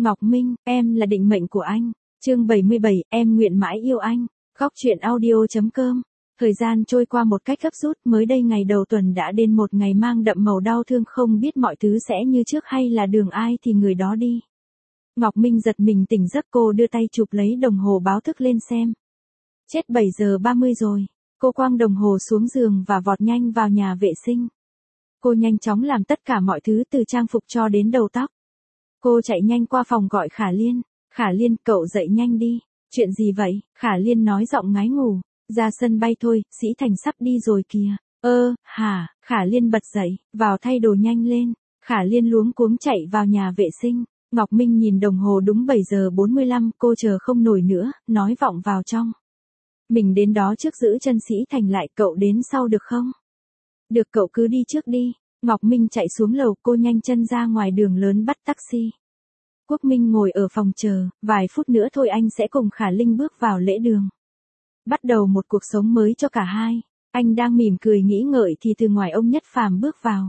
Ngọc Minh, em là định mệnh của anh. Chương 77, em nguyện mãi yêu anh. Góc truyện audio.com. Thời gian trôi qua một cách gấp rút, mới đây ngày đầu tuần đã đến một ngày mang đậm màu đau thương, không biết mọi thứ sẽ như trước hay là đường ai thì người đó đi. Ngọc Minh giật mình tỉnh giấc, cô đưa tay chụp lấy đồng hồ báo thức lên xem. Chết, 7 giờ 30 rồi. Cô quăng đồng hồ xuống giường và vọt nhanh vào nhà vệ sinh. Cô nhanh chóng làm tất cả mọi thứ từ trang phục cho đến đầu tóc. Cô chạy nhanh qua phòng gọi Khả Liên. Khả Liên, cậu dậy nhanh đi. Chuyện gì vậy? Khả Liên nói giọng ngái ngủ. Ra sân bay thôi, Sĩ Thành sắp đi rồi kìa. Hả? Khả Liên bật dậy, vào thay đồ nhanh lên. Khả Liên luống cuống chạy vào nhà vệ sinh. Ngọc Minh nhìn đồng hồ, đúng 7 giờ 45, cô chờ không nổi nữa, nói vọng vào trong. Mình đến đó trước, giữ chân Sĩ Thành lại, cậu đến sau được không? Được, cậu cứ đi trước đi. Ngọc Minh chạy xuống lầu, cô nhanh chân ra ngoài đường lớn bắt taxi. Quốc Minh ngồi ở phòng chờ, vài phút nữa thôi anh sẽ cùng Khả Linh bước vào lễ đường. Bắt đầu một cuộc sống mới cho cả hai. Anh đang mỉm cười nghĩ ngợi thì từ ngoài ông Nhất Phàm bước vào.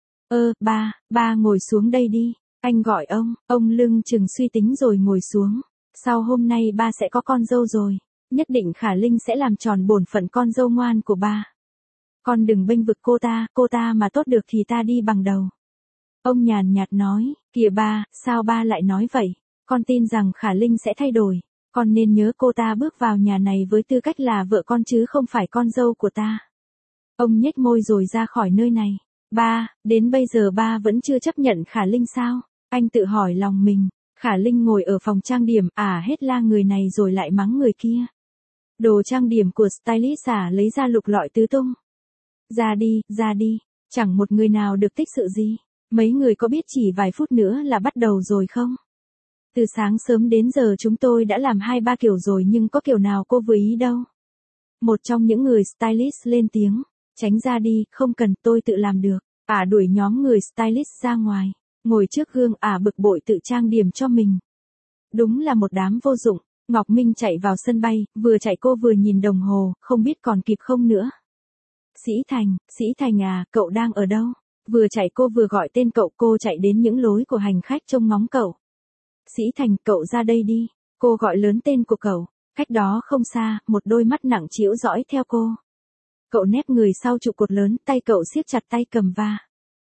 Ba ngồi xuống đây đi. Anh gọi ông lưng chừng suy tính rồi ngồi xuống. Sau hôm nay ba sẽ có con dâu rồi. Nhất định Khả Linh sẽ làm tròn bổn phận con dâu ngoan của ba. Con đừng bênh vực cô ta mà tốt được thì ta đi bằng đầu. Ông nhàn nhạt nói, kìa ba, sao ba lại nói vậy? Con tin rằng Khả Linh sẽ thay đổi. Con nên nhớ cô ta bước vào nhà này với tư cách là vợ con chứ không phải con dâu của ta. Ông nhếch môi rồi ra khỏi nơi này. Ba, đến bây giờ ba vẫn chưa chấp nhận Khả Linh sao? Anh tự hỏi lòng mình. Khả Linh ngồi ở phòng trang điểm, hết la người này rồi lại mắng người kia. Đồ trang điểm của stylist lấy ra lục lọi tứ tung. Ra đi, chẳng một người nào được tích sự gì. Mấy người có biết chỉ vài phút nữa là bắt đầu rồi không? Từ sáng sớm đến giờ chúng tôi đã làm 2-3 kiểu rồi nhưng có kiểu nào cô vừa ý đâu. Một trong những người stylist lên tiếng, tránh ra đi, không cần, tôi tự làm được. Đuổi nhóm người stylist ra ngoài, ngồi trước gương, bực bội tự trang điểm cho mình. Đúng là một đám vô dụng. Ngọc Minh chạy vào sân bay, vừa chạy cô vừa nhìn đồng hồ, không biết còn kịp không nữa. Sĩ Thành cậu đang ở đâu? Vừa chạy cô vừa gọi tên cậu, cô chạy đến những lối của hành khách trông ngóng cậu. Sĩ Thành, cậu ra đây đi. Cô gọi lớn tên của cậu. Cách đó không xa, một đôi mắt nặng trĩu dõi theo cô. Cậu nép người sau trụ cột lớn, tay cậu siết chặt tay cầm va.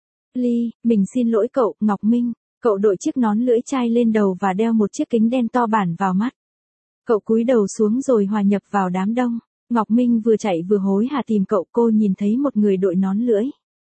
Mình xin lỗi cậu, Ngọc Minh. Cậu đội chiếc nón lưỡi chai lên đầu và đeo một chiếc kính đen to bản vào mắt. Cậu cúi đầu xuống rồi hòa nhập vào đám đông. Ngọc Minh vừa chạy vừa hối hả tìm cậu, cô nhìn thấy một người đội nón lưỡi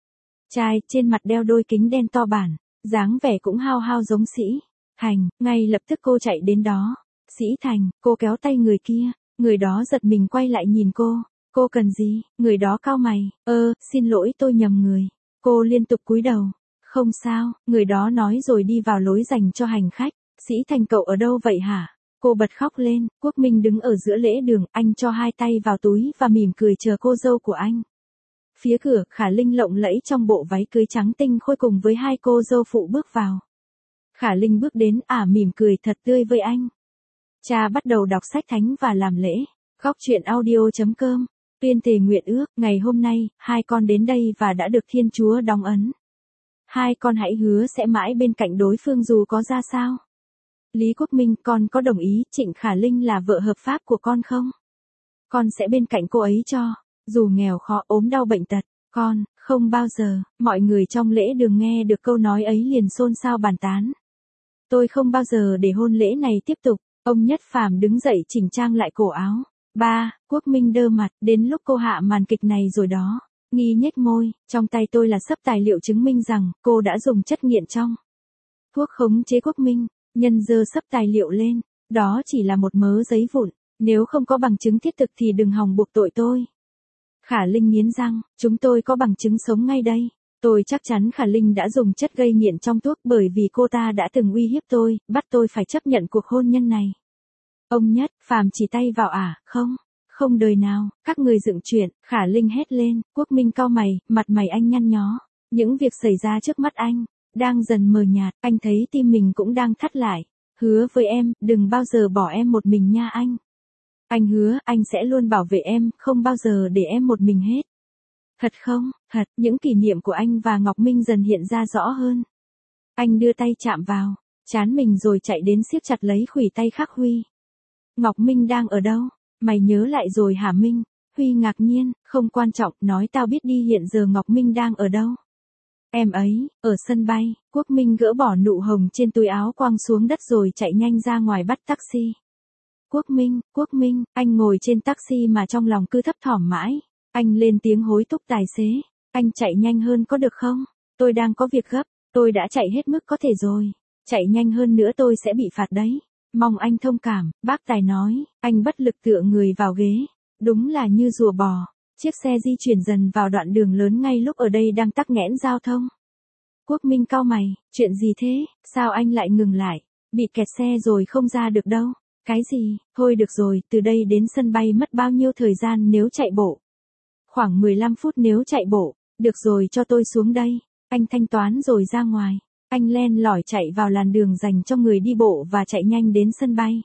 chai, trên mặt đeo đôi kính đen to bản, dáng vẻ cũng hao hao giống Sĩ Thành. Ngay lập tức cô chạy đến đó. Sĩ Thành, cô kéo tay người kia. Người đó giật mình quay lại nhìn cô. Cô cần gì? Người đó cau mày. Xin lỗi, tôi nhầm người. Cô liên tục cúi đầu. Không sao, người đó nói rồi đi vào lối dành cho hành khách. Sĩ Thành, cậu ở đâu vậy hả? Cô bật khóc lên. Quốc Minh đứng ở giữa lễ đường, anh cho hai tay vào túi và mỉm cười chờ cô dâu của anh. Phía cửa, Khả Linh lộng lẫy trong bộ váy cưới trắng tinh khôi cùng với hai cô dâu phụ bước vào. Khả Linh bước đến, mỉm cười thật tươi với anh. Cha bắt đầu đọc sách thánh và làm lễ. Góc truyện audio.com. Tuyên thề nguyện ước, ngày hôm nay, hai con đến đây và đã được Thiên Chúa đóng ấn. Hai con hãy hứa sẽ mãi bên cạnh đối phương dù có ra sao. Lý Quốc Minh, con có đồng ý Trịnh Khả Linh là vợ hợp pháp của con không? Con sẽ bên cạnh cô ấy cho, dù nghèo khó, ốm đau bệnh tật, con, không bao giờ. Mọi người trong lễ đường nghe được câu nói ấy liền xôn xao bàn tán. Tôi không bao giờ để hôn lễ này tiếp tục. Ông Nhất Phàm đứng dậy chỉnh trang lại cổ áo. Ba, Quốc Minh đơ mặt, đến lúc cô hạ màn kịch này rồi đó. Nghi nhếch môi, trong tay tôi là xấp tài liệu chứng minh rằng cô đã dùng chất nghiện trong thuốc khống chế. Quốc Minh, nhân giơ xấp tài liệu lên, đó chỉ là một mớ giấy vụn, nếu không có bằng chứng thiết thực thì đừng hòng buộc tội tôi. Khả Linh nghiến răng, chúng tôi có bằng chứng sống ngay đây. Tôi chắc chắn Khả Linh đã dùng chất gây nghiện trong thuốc bởi vì cô ta đã từng uy hiếp tôi, bắt tôi phải chấp nhận cuộc hôn nhân này. Ông Nhất Phàm chỉ tay vào không đời nào, các người dựng chuyện. Khả Linh hét lên. Quốc Minh cau mày, mặt mày anh nhăn nhó. Những việc xảy ra trước mắt anh đang dần mờ nhạt, anh thấy tim mình cũng đang thắt lại. Hứa với em, đừng bao giờ bỏ em một mình nha anh. Anh hứa, anh sẽ luôn bảo vệ em, không bao giờ để em một mình hết. Thật không? Thật. Những kỷ niệm của anh và Ngọc Minh dần hiện ra rõ hơn. Anh đưa tay chạm vào chán mình rồi chạy đến siết chặt lấy khuỷu tay Khắc Huy. Ngọc Minh đang ở đâu? Mày nhớ lại rồi hả Minh? Huy ngạc nhiên, không quan trọng, nói tao biết đi, hiện giờ Ngọc Minh đang ở đâu? Em ấy, ở sân bay. Quốc Minh gỡ bỏ nụ hồng trên túi áo quăng xuống đất rồi chạy nhanh ra ngoài bắt taxi. Quốc Minh, anh ngồi trên taxi mà trong lòng cứ thấp thỏm mãi. Anh lên tiếng hối thúc tài xế. Anh chạy nhanh hơn có được không? Tôi đang có việc gấp, tôi đã chạy hết mức có thể rồi. Chạy nhanh hơn nữa tôi sẽ bị phạt đấy. Mong anh thông cảm, bác tài nói. Anh bất lực tựa người vào ghế. Đúng là như rùa bò. Chiếc xe di chuyển dần vào đoạn đường lớn ngay lúc ở đây đang tắc nghẽn giao thông. Quốc Minh cau mày, chuyện gì thế, sao anh lại ngừng lại? Bị kẹt xe rồi không ra được đâu. Cái gì, thôi được rồi, từ đây đến sân bay mất bao nhiêu thời gian nếu chạy bộ? Khoảng 15 phút nếu chạy bộ. Được rồi, cho tôi xuống đây. Anh thanh toán rồi ra ngoài. Anh len lỏi chạy vào làn đường dành cho người đi bộ và chạy nhanh đến sân bay.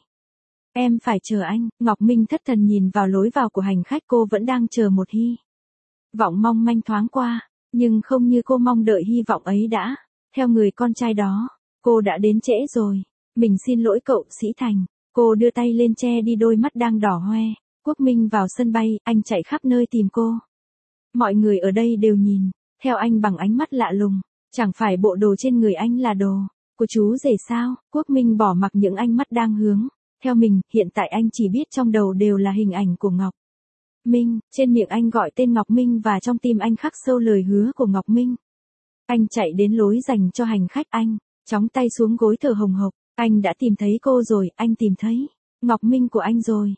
Em phải chờ anh. Ngọc Minh thất thần nhìn vào lối vào của hành khách, cô vẫn đang chờ một hy vọng mong manh thoáng qua, nhưng không như cô mong đợi. Hy vọng ấy đã theo người con trai đó. Cô đã đến trễ rồi. Mình xin lỗi cậu Sĩ Thành. Cô đưa tay lên che đi đôi mắt đang đỏ hoe. Quốc Minh vào sân bay, anh chạy khắp nơi tìm cô. Mọi người ở đây đều nhìn theo anh bằng ánh mắt lạ lùng. Chẳng phải bộ đồ trên người anh là đồ của chú rể sao? Quốc Minh bỏ mặc những ánh mắt đang hướng theo mình. Hiện tại anh chỉ biết trong đầu đều là hình ảnh của Ngọc Minh. Trên miệng anh gọi tên Ngọc Minh và trong tim anh khắc sâu lời hứa của Ngọc Minh. Anh chạy đến lối dành cho hành khách, anh chóng tay xuống gối thở hồng hộc. Anh đã tìm thấy cô rồi, anh tìm thấy Ngọc Minh của anh rồi.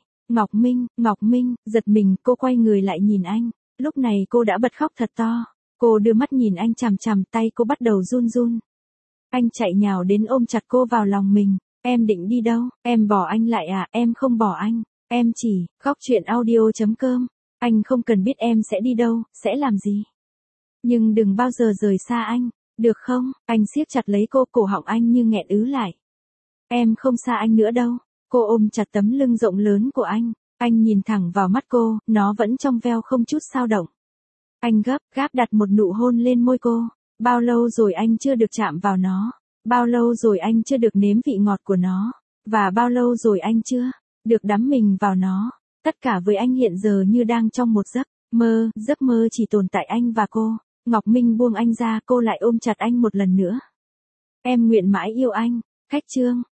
Ngọc Minh, giật mình, cô quay người lại nhìn anh. Lúc này cô đã bật khóc thật to. Cô đưa mắt nhìn anh chằm chằm, tay cô bắt đầu run run. Anh chạy nhào đến ôm chặt cô vào lòng mình. Em định đi đâu? Em bỏ anh lại à? Em không bỏ anh. Em chỉ, khóc chuyện audio.com. Anh không cần biết em sẽ đi đâu, sẽ làm gì. Nhưng đừng bao giờ rời xa anh, được không? Anh siết chặt lấy cô, cổ họng anh như nghẹn ứ lại. Em không xa anh nữa đâu. Cô ôm chặt tấm lưng rộng lớn của anh. Anh nhìn thẳng vào mắt cô, nó vẫn trong veo không chút xao động. Anh gấp gáp đặt một nụ hôn lên môi cô. Bao lâu rồi anh chưa được chạm vào nó? Bao lâu rồi anh chưa được nếm vị ngọt của nó? Và bao lâu rồi anh chưa được đắm mình vào nó? Tất cả với anh hiện giờ như đang trong một giấc mơ chỉ tồn tại anh và cô. Ngọc Minh buông anh ra, cô lại ôm chặt anh một lần nữa. Em nguyện mãi yêu anh. Khách trương.